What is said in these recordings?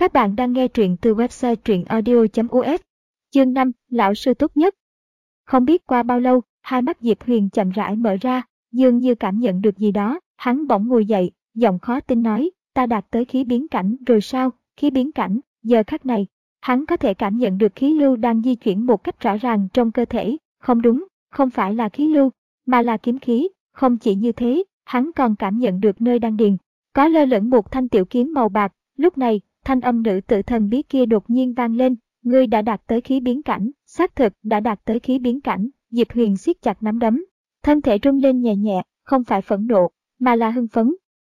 Các bạn đang nghe truyện từ website truyệnaudio.us. Chương 5, lão sư tốt nhất. Không biết qua bao lâu, hai mắt Diệp Huyền chậm rãi mở ra, dường như cảm nhận được gì đó, hắn bỗng ngồi dậy, giọng khó tin nói, ta đạt tới khí biến cảnh rồi sao? Khí biến cảnh? Giờ khắc này, hắn có thể cảm nhận được khí lưu đang di chuyển một cách rõ ràng trong cơ thể. Không đúng, không phải là khí lưu, mà là kiếm khí. Không chỉ như thế, hắn còn cảm nhận được nơi đan điền có lơ lửng một thanh tiểu kiếm màu bạc. Lúc này, thanh âm nữ tử thần bí kia đột nhiên vang lên, ngươi đã đạt tới khí biến cảnh. Xác thực đã đạt tới khí biến cảnh. Diệp Huyền siết chặt nắm đấm, thân thể rung lên nhẹ nhẹ, không phải phẫn nộ, mà là hưng phấn.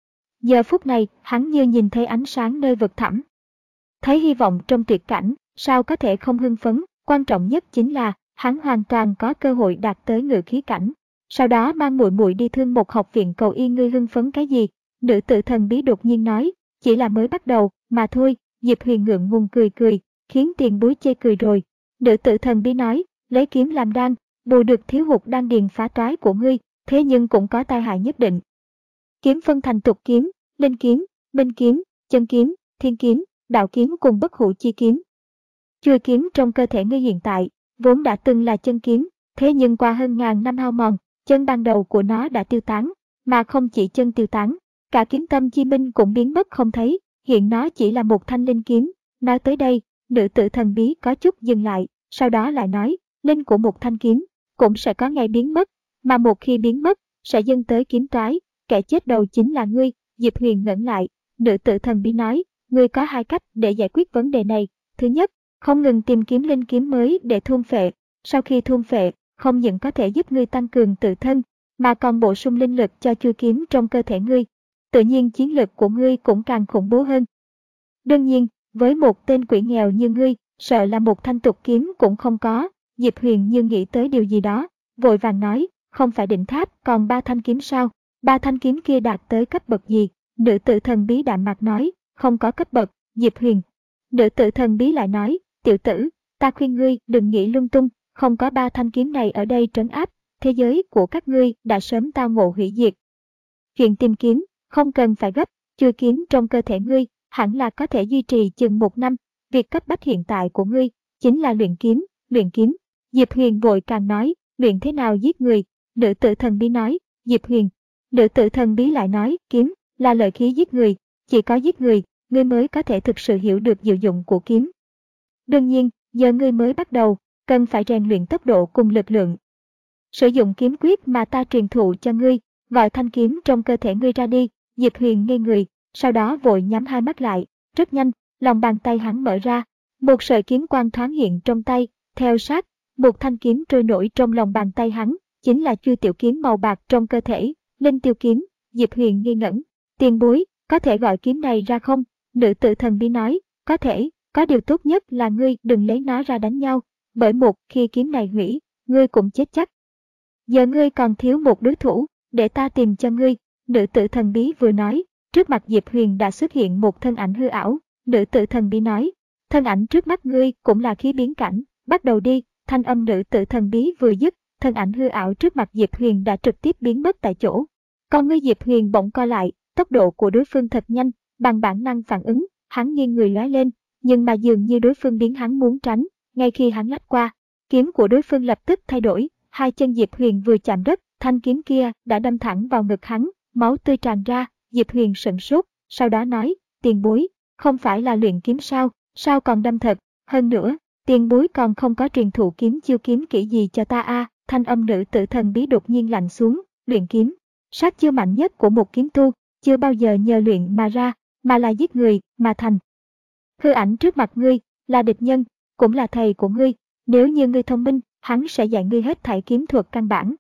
Giờ phút này, hắn như nhìn thấy ánh sáng nơi vực thẳm, thấy hy vọng trong tuyệt cảnh, sao có thể không hưng phấn. Quan trọng nhất chính là, hắn hoàn toàn có cơ hội đạt tới ngự khí cảnh. Sau đó mang muội muội đi thương một học viện cầu y, ngươi hưng phấn cái gì? Nữ tử thần bí đột nhiên nói, chỉ là mới bắt đầu, mà thôi. Diệp Huyền ngượng ngùng cười cười, khiến tiền bối chê cười rồi. Nữ tử thần bí nói, lấy kiếm làm đan, bù được thiếu hụt đan điền phá toái của ngươi, thế nhưng cũng có tai hại nhất định. Kiếm phân thành tục kiếm, linh kiếm, minh kiếm, chân kiếm, thiên kiếm, đạo kiếm cùng bất hủ chi kiếm. Chuôi kiếm trong cơ thể ngươi hiện tại, vốn đã từng là chân kiếm, thế nhưng qua hơn ngàn năm hao mòn, chân ban đầu của nó đã tiêu tán, mà không chỉ chân tiêu tán, cả kiếm tâm chi minh cũng biến mất không thấy, hiện nó chỉ là một thanh linh kiếm. Nói tới đây, nữ tử thần bí có chút dừng lại, sau đó lại nói, linh của một thanh kiếm cũng sẽ có ngày biến mất, mà một khi biến mất, sẽ dẫn tới kiếm toái, kẻ chết đầu chính là ngươi. Diệp Huyền ngẩng lại, nữ tử thần bí nói, ngươi có hai cách để giải quyết vấn đề này. Thứ nhất, không ngừng tìm kiếm linh kiếm mới để thôn phệ. Sau khi thôn phệ, không những có thể giúp ngươi tăng cường tự thân, mà còn bổ sung linh lực cho chuôi kiếm trong cơ thể ngươi. Tự nhiên chiến lực của ngươi cũng càng khủng bố hơn. Đương nhiên, với một tên quỷ nghèo như ngươi, sợ là một thanh tục kiếm cũng không có. Diệp Huyền như nghĩ tới điều gì đó, vội vàng nói, không phải đỉnh tháp còn 3 thanh kiếm sao? 3 thanh kiếm kia đạt tới cấp bậc gì? Nữ tử thần bí đạm mạc nói, không có cấp bậc. Diệp Huyền. Nữ tử thần bí lại nói, tiểu tử, ta khuyên ngươi đừng nghĩ lung tung, không có 3 thanh kiếm này ở đây trấn áp, thế giới của các ngươi đã sớm tao ngộ hủy diệt. Chuyện tìm kiếm, không cần phải gấp, chuôi kiếm trong cơ thể ngươi, hẳn là có thể duy trì chừng 1 năm, việc cấp bách hiện tại của ngươi, chính là luyện kiếm, luyện kiếm. Diệp Huyền vội càng nói, luyện thế nào giết người? Nữ tử thần bí nói, Diệp Huyền. Nữ tử thần bí lại nói, kiếm, là lợi khí giết người, chỉ có giết người, ngươi mới có thể thực sự hiểu được diệu dụng của kiếm. Đương nhiên, giờ ngươi mới bắt đầu, cần phải rèn luyện tốc độ cùng lực lượng. Sử dụng kiếm quyết mà ta truyền thụ cho ngươi, gọi thanh kiếm trong cơ thể ngươi ra đi. Diệp Huyền ngây người, sau đó vội nhắm hai mắt lại, rất nhanh, lòng bàn tay hắn mở ra, một sợi kiếm quang thoáng hiện trong tay, theo sát, một thanh kiếm trôi nổi trong lòng bàn tay hắn, chính là chuôi tiểu kiếm màu bạc trong cơ thể, linh tiêu kiếm. Diệp Huyền nghi ngẩn, tiền bối, có thể gọi kiếm này ra không? Nữ tử thần bí nói, có thể, có điều tốt nhất là ngươi đừng lấy nó ra đánh nhau, bởi một khi kiếm này hủy, ngươi cũng chết chắc. Giờ ngươi còn thiếu một đối thủ, để ta tìm cho ngươi. Nữ tử thần bí vừa nói, trước mặt Diệp Huyền đã xuất hiện một thân ảnh hư ảo. Nữ tử thần bí nói, thân ảnh trước mắt ngươi cũng là khí biến cảnh, bắt đầu đi. Thanh âm nữ tử thần bí vừa dứt, thân ảnh hư ảo trước mặt Diệp Huyền đã trực tiếp biến mất tại chỗ. Con ngươi Diệp Huyền bỗng co lại, tốc độ của đối phương thật nhanh, bằng bản năng phản ứng, hắn nghiêng người lóe lên, nhưng mà dường như đối phương biến hắn muốn tránh, ngay khi hắn lách qua, kiếm của đối phương lập tức thay đổi, hai chân Diệp Huyền vừa chạm đất, thanh kiếm kia đã đâm thẳng vào ngực hắn, máu tươi tràn ra. Diệp Huyền sửng sốt, sau đó nói, tiền bối, không phải là luyện kiếm sao, sao còn đâm thật, hơn nữa, tiền bối còn không có truyền thụ kiếm chiêu kiếm kỹ gì cho ta a. Thanh âm nữ tử thần bí đột nhiên lạnh xuống, luyện kiếm, sát chiêu mạnh nhất của một kiếm tu, chưa bao giờ nhờ luyện mà ra, mà là giết người mà thành. Hư ảnh trước mặt ngươi, là địch nhân, cũng là thầy của ngươi, nếu như ngươi thông minh, hắn sẽ dạy ngươi hết thảy kiếm thuật căn bản.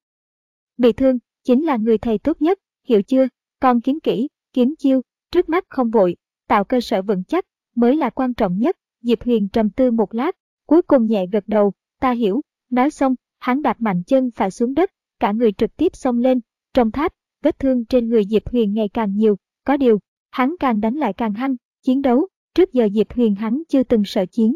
Bị thương, chính là người thầy tốt nhất, hiểu chưa? Còn kiếm kỹ, kiếm chiêu, trước mắt không vội, tạo cơ sở vững chắc, mới là quan trọng nhất. Diệp Huyền trầm tư một lát, cuối cùng nhẹ gật đầu, ta hiểu. Nói xong, hắn đạp mạnh chân phải xuống đất, cả người trực tiếp xông lên. Trong tháp, vết thương trên người Diệp Huyền ngày càng nhiều, có điều, hắn càng đánh lại càng hăng, chiến đấu, trước giờ Diệp Huyền hắn chưa từng sợ chiến.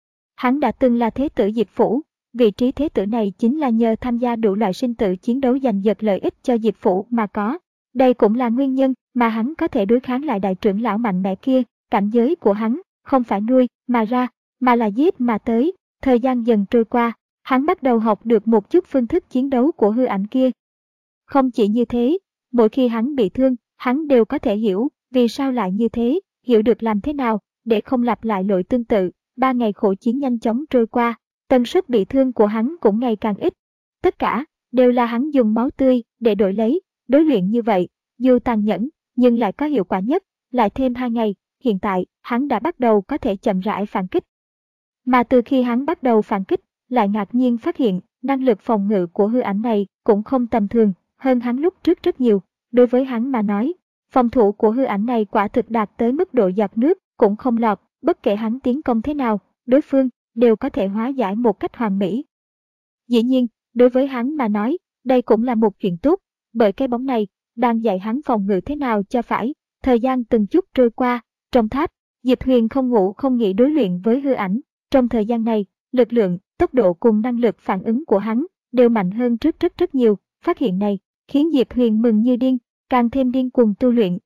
Hắn đã từng là thế tử Diệp Phủ, vị trí thế tử này chính là nhờ tham gia đủ loại sinh tử chiến đấu giành giật lợi ích cho Diệp Phủ mà có. Đây cũng là nguyên nhân mà hắn có thể đối kháng lại đại trưởng lão mạnh mẽ kia, cảnh giới của hắn không phải nuôi mà ra, mà là giết mà tới. Thời gian dần trôi qua, hắn bắt đầu học được một chút phương thức chiến đấu của hư ảnh kia. Không chỉ như thế, mỗi khi hắn bị thương, hắn đều có thể hiểu vì sao lại như thế, hiểu được làm thế nào để không lặp lại lỗi tương tự. 3 ngày khổ chiến nhanh chóng trôi qua, tần suất bị thương của hắn cũng ngày càng ít. Tất cả đều là hắn dùng máu tươi để đổi lấy. Đối luyện như vậy, dù tàn nhẫn nhưng lại có hiệu quả nhất. Lại thêm 2 ngày, hiện tại hắn đã bắt đầu có thể chậm rãi phản kích. Mà từ khi hắn bắt đầu phản kích, lại ngạc nhiên phát hiện năng lực phòng ngự của hư ảnh này cũng không tầm thường, hơn hắn lúc trước rất nhiều. Đối với hắn mà nói, phòng thủ của hư ảnh này quả thực đạt tới mức độ giọt nước cũng không lọt, bất kể hắn tiến công thế nào, đối phương đều có thể hóa giải một cách hoàn mỹ. Dĩ nhiên, đối với hắn mà nói, đây cũng là một chuyện tốt, bởi cái bóng này đang dạy hắn phòng ngự thế nào cho phải. Thời gian từng chút trôi qua, trong tháp, Diệp Huyền không ngủ không nghỉ đối luyện với hư ảnh. Trong thời gian này, lực lượng, tốc độ cùng năng lực phản ứng của hắn đều mạnh hơn trước rất nhiều. Phát hiện này khiến Diệp Huyền mừng như điên, càng thêm điên cuồng tu luyện.